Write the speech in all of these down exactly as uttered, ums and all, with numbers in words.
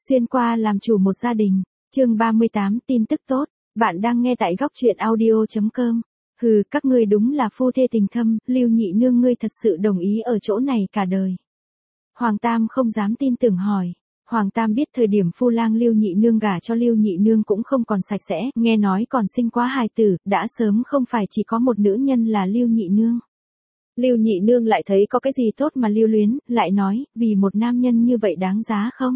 Xuyên qua làm chủ một gia đình. Chương ba mươi tám tin tức tốt. Bạn đang nghe tại góc truyện audio chấm com. Hừ, các ngươi đúng là phu thê tình thâm, Lưu nhị nương ngươi thật sự đồng ý ở chỗ này cả đời. Hoàng Tam không dám tin tưởng hỏi. Hoàng Tam biết thời điểm Phu Lang Lưu nhị nương gả cho Lưu nhị nương cũng không còn sạch sẽ, nghe nói còn sinh quá hài tử, đã sớm không phải chỉ có một nữ nhân là Lưu nhị nương. Lưu nhị nương lại thấy có cái gì tốt mà lưu luyến, lại nói, vì một nam nhân như vậy đáng giá không?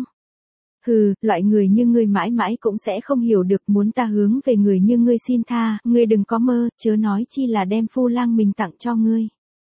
Hừ, loại người như ngươi mãi mãi cũng sẽ không hiểu được, muốn ta hướng về người như ngươi xin tha, ngươi đừng có mơ, chớ nói chi là đem Phu Lang mình tặng cho ngươi.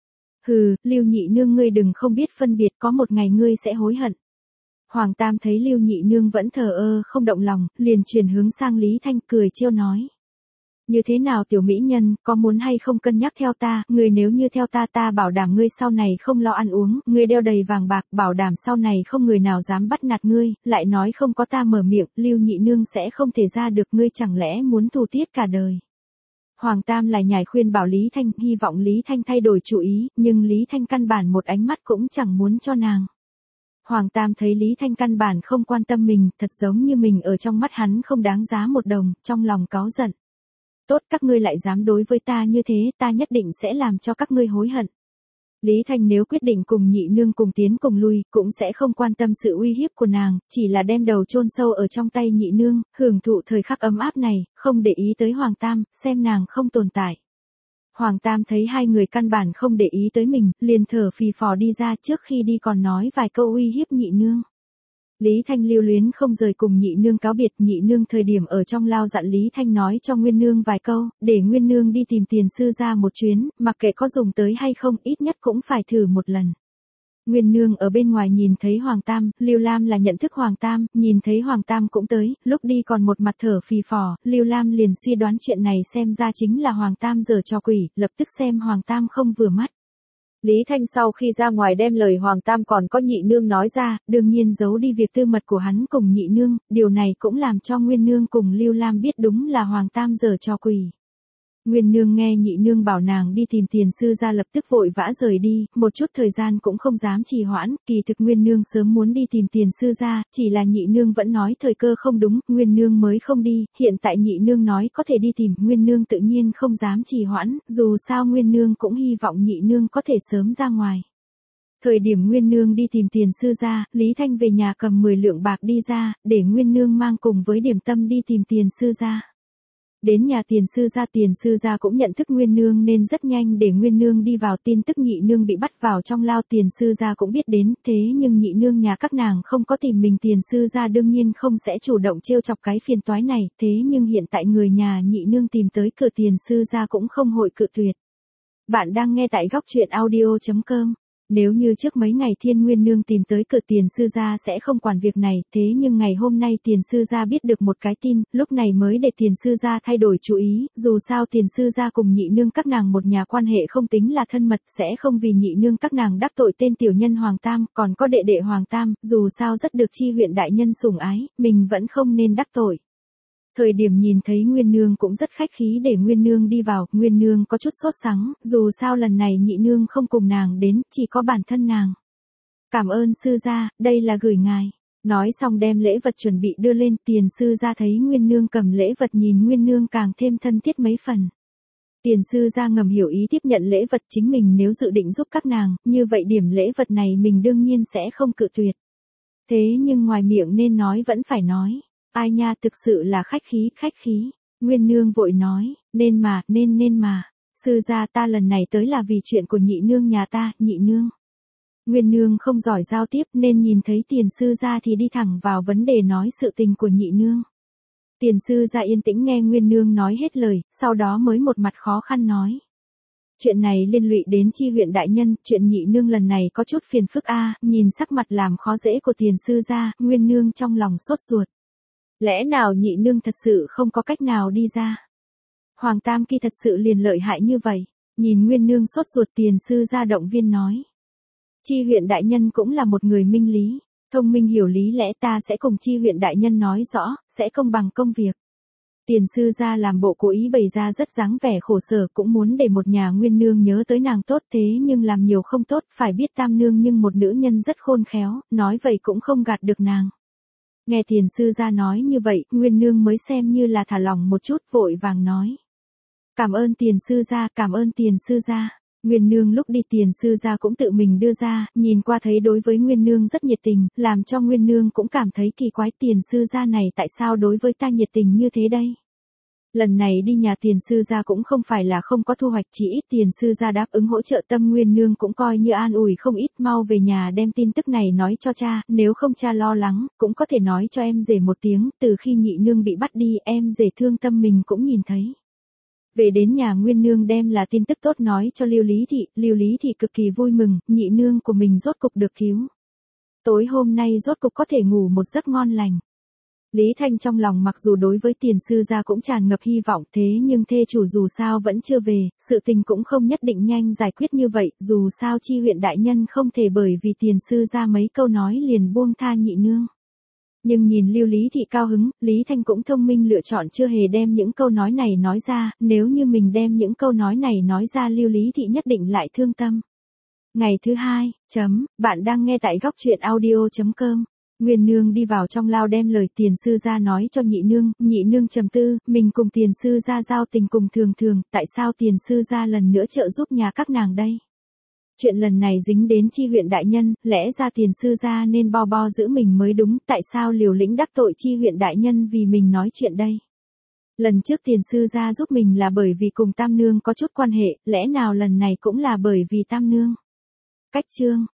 Hừ, Lưu nhị nương ngươi đừng không biết phân biệt, có một ngày ngươi sẽ hối hận. Hoàng Tam thấy Lưu nhị nương vẫn thờ ơ không động lòng, liền chuyển hướng sang Lý Thanh cười trêu nói. Như thế nào tiểu mỹ nhân, có muốn hay không cân nhắc theo ta, ngươi nếu như theo ta ta bảo đảm ngươi sau này không lo ăn uống, ngươi đeo đầy vàng bạc, bảo đảm sau này không người nào dám bắt nạt ngươi, lại nói không có ta mở miệng, Lưu nhị nương sẽ không thể ra được, ngươi chẳng lẽ muốn thù tiết cả đời. Hoàng Tam lại nhảy khuyên bảo Lý Thanh, hy vọng Lý Thanh thay đổi chủ ý, nhưng Lý Thanh căn bản một ánh mắt cũng chẳng muốn cho nàng. Hoàng Tam thấy Lý Thanh căn bản không quan tâm mình, thật giống như mình ở trong mắt hắn không đáng giá một đồng, trong lòng cáu giận. Tốt, các ngươi lại dám đối với ta như thế, ta nhất định sẽ làm cho các ngươi hối hận. Lý Thanh nếu quyết định cùng nhị nương cùng tiến cùng lui, cũng sẽ không quan tâm sự uy hiếp của nàng, chỉ là đem đầu chôn sâu ở trong tay nhị nương, hưởng thụ thời khắc ấm áp này, không để ý tới Hoàng Tam, xem nàng không tồn tại. Hoàng Tam thấy hai người căn bản không để ý tới mình, liền thở phì phò đi ra, trước khi đi còn nói vài câu uy hiếp nhị nương. Lý Thanh lưu luyến không rời cùng nhị nương cáo biệt, nhị nương thời điểm ở trong lao dặn Lý Thanh nói cho Nguyên nương vài câu, để Nguyên nương đi tìm tiền sư ra một chuyến, mặc kệ có dùng tới hay không, ít nhất cũng phải thử một lần. Nguyên nương ở bên ngoài nhìn thấy Hoàng Tam, Lưu Lam là nhận thức Hoàng Tam, nhìn thấy Hoàng Tam cũng tới, lúc đi còn một mặt thở phì phò, Lưu Lam liền suy đoán chuyện này xem ra chính là Hoàng Tam giở trò quỷ, lập tức xem Hoàng Tam không vừa mắt. Lý Thanh sau khi ra ngoài đem lời Hoàng Tam còn có nhị nương nói ra, đương nhiên giấu đi việc tư mật của hắn cùng nhị nương, điều này cũng làm cho Nguyên nương cùng Lưu Lam biết đúng là Hoàng Tam giở trò quỷ. Nguyên nương nghe nhị nương bảo nàng đi tìm tiền sư ra lập tức vội vã rời đi, một chút thời gian cũng không dám trì hoãn, kỳ thực Nguyên nương sớm muốn đi tìm tiền sư ra, chỉ là nhị nương vẫn nói thời cơ không đúng, Nguyên nương mới không đi, hiện tại nhị nương nói có thể đi tìm, Nguyên nương tự nhiên không dám trì hoãn, dù sao Nguyên nương cũng hy vọng nhị nương có thể sớm ra ngoài. Thời điểm Nguyên nương đi tìm tiền sư ra, Lý Thanh về nhà cầm mười lượng bạc đi ra, để Nguyên nương mang cùng với điểm tâm đi tìm tiền sư ra. Đến nhà tiền sư gia, tiền sư gia cũng nhận thức Nguyên nương nên rất nhanh để Nguyên nương đi vào, tin tức nhị nương bị bắt vào trong lao tiền sư gia cũng biết đến, thế nhưng nhị nương nhà các nàng không có tìm mình, tiền sư gia đương nhiên không sẽ chủ động trêu chọc cái phiền toái này, thế nhưng hiện tại người nhà nhị nương tìm tới cửa, tiền sư gia cũng không hội cự tuyệt. Bạn đang nghe tại góc truyện audio chấm com. Nếu như trước mấy ngày Thiên Nguyên nương tìm tới cửa, tiền sư gia sẽ không quản việc này, thế nhưng ngày hôm nay tiền sư gia biết được một cái tin, lúc này mới để tiền sư gia thay đổi chủ ý, dù sao tiền sư gia cùng nhị nương các nàng một nhà quan hệ không tính là thân mật, sẽ không vì nhị nương các nàng đắc tội tên tiểu nhân Hoàng Tam, còn có đệ đệ Hoàng Tam, dù sao rất được Chi huyện đại nhân sủng ái, mình vẫn không nên đắc tội. Thời điểm nhìn thấy Nguyên nương cũng rất khách khí để Nguyên nương đi vào, Nguyên nương có chút sốt sắng, dù sao lần này nhị nương không cùng nàng đến, chỉ có bản thân nàng. Cảm ơn sư gia, đây là gửi ngài. Nói xong đem lễ vật chuẩn bị đưa lên, tiền sư gia thấy Nguyên nương cầm lễ vật nhìn Nguyên nương càng thêm thân thiết mấy phần. Tiền sư gia ngầm hiểu ý tiếp nhận lễ vật, chính mình nếu dự định giúp các nàng, như vậy điểm lễ vật này mình đương nhiên sẽ không cự tuyệt. Thế nhưng ngoài miệng nên nói vẫn phải nói. Ai nha, thực sự là khách khí, khách khí. Nguyên nương vội nói, nên mà, nên nên mà. Sư gia, ta lần này tới là vì chuyện của nhị nương nhà ta, nhị nương. Nguyên nương không giỏi giao tiếp nên nhìn thấy tiền sư gia thì đi thẳng vào vấn đề nói sự tình của nhị nương. Tiền sư gia yên tĩnh nghe Nguyên nương nói hết lời, sau đó mới một mặt khó khăn nói. Chuyện này liên lụy đến Chi huyện đại nhân, chuyện nhị nương lần này có chút phiền phức a, nhìn sắc mặt làm khó dễ của tiền sư gia, Nguyên nương trong lòng sốt ruột. Lẽ nào nhị nương thật sự không có cách nào đi ra? Hoàng Tam kia thật sự liền lợi hại như vậy, nhìn Nguyên nương sốt ruột, tiền sư gia động viên nói. Chi huyện đại nhân cũng là một người minh lý, thông minh hiểu lý lẽ, ta sẽ cùng Chi huyện đại nhân nói rõ, sẽ công bằng công việc. Tiền sư gia làm bộ cố ý bày ra rất dáng vẻ khổ sở, cũng muốn để một nhà Nguyên nương nhớ tới nàng tốt, thế nhưng làm nhiều không tốt, phải biết Tam nương nhưng một nữ nhân rất khôn khéo, nói vậy cũng không gạt được nàng. Nghe tiền sư gia nói như vậy, Nguyên Nương mới xem như là thả lỏng một chút, vội vàng nói. Cảm ơn tiền sư gia, cảm ơn tiền sư gia. Nguyên Nương lúc đi tiền sư gia cũng tự mình đưa ra, nhìn qua thấy đối với Nguyên Nương rất nhiệt tình, làm cho Nguyên Nương cũng cảm thấy kỳ quái, tiền sư gia này tại sao đối với ta nhiệt tình như thế đây. Lần này đi nhà tiền sư gia cũng không phải là không có thu hoạch, chỉ ít tiền sư gia đáp ứng hỗ trợ Tâm Nguyên Nương cũng coi như an ủi không ít, mau về nhà đem tin tức này nói cho cha, nếu không cha lo lắng, cũng có thể nói cho em rể một tiếng, từ khi nhị nương bị bắt đi, em rể thương tâm mình cũng nhìn thấy. Về đến nhà Nguyên Nương đem là tin tức tốt nói cho Lưu Lý Thị, Lưu Lý Thị cực kỳ vui mừng, nhị nương của mình rốt cục được cứu. Tối hôm nay rốt cục có thể ngủ một giấc ngon lành. Lý Thanh trong lòng mặc dù đối với tiền sư gia cũng tràn ngập hy vọng, thế nhưng thê chủ dù sao vẫn chưa về, sự tình cũng không nhất định nhanh giải quyết như vậy, dù sao chi huyện đại nhân không thể bởi vì tiền sư gia mấy câu nói liền buông tha nhị nương. Nhưng nhìn Lưu Lý Thị cao hứng, Lý Thanh cũng thông minh lựa chọn chưa hề đem những câu nói này nói ra, nếu như mình đem những câu nói này nói ra Lưu Lý Thị nhất định lại thương tâm. Ngày thứ hai, chấm, bạn đang nghe tại góc truyện audio chấm com. Nguyên Nương đi vào trong lao đem lời tiền sư gia nói cho nhị nương, nhị nương trầm tư, mình cùng tiền sư gia giao tình cùng thường thường, tại sao tiền sư gia lần nữa trợ giúp nhà các nàng đây? Chuyện lần này dính đến chi huyện đại nhân, lẽ ra tiền sư gia nên bo bo giữ mình mới đúng, tại sao liều lĩnh đắc tội chi huyện đại nhân vì mình nói chuyện đây? Lần trước tiền sư gia giúp mình là bởi vì cùng Tam Nương có chút quan hệ, lẽ nào lần này cũng là bởi vì Tam Nương? Cách chương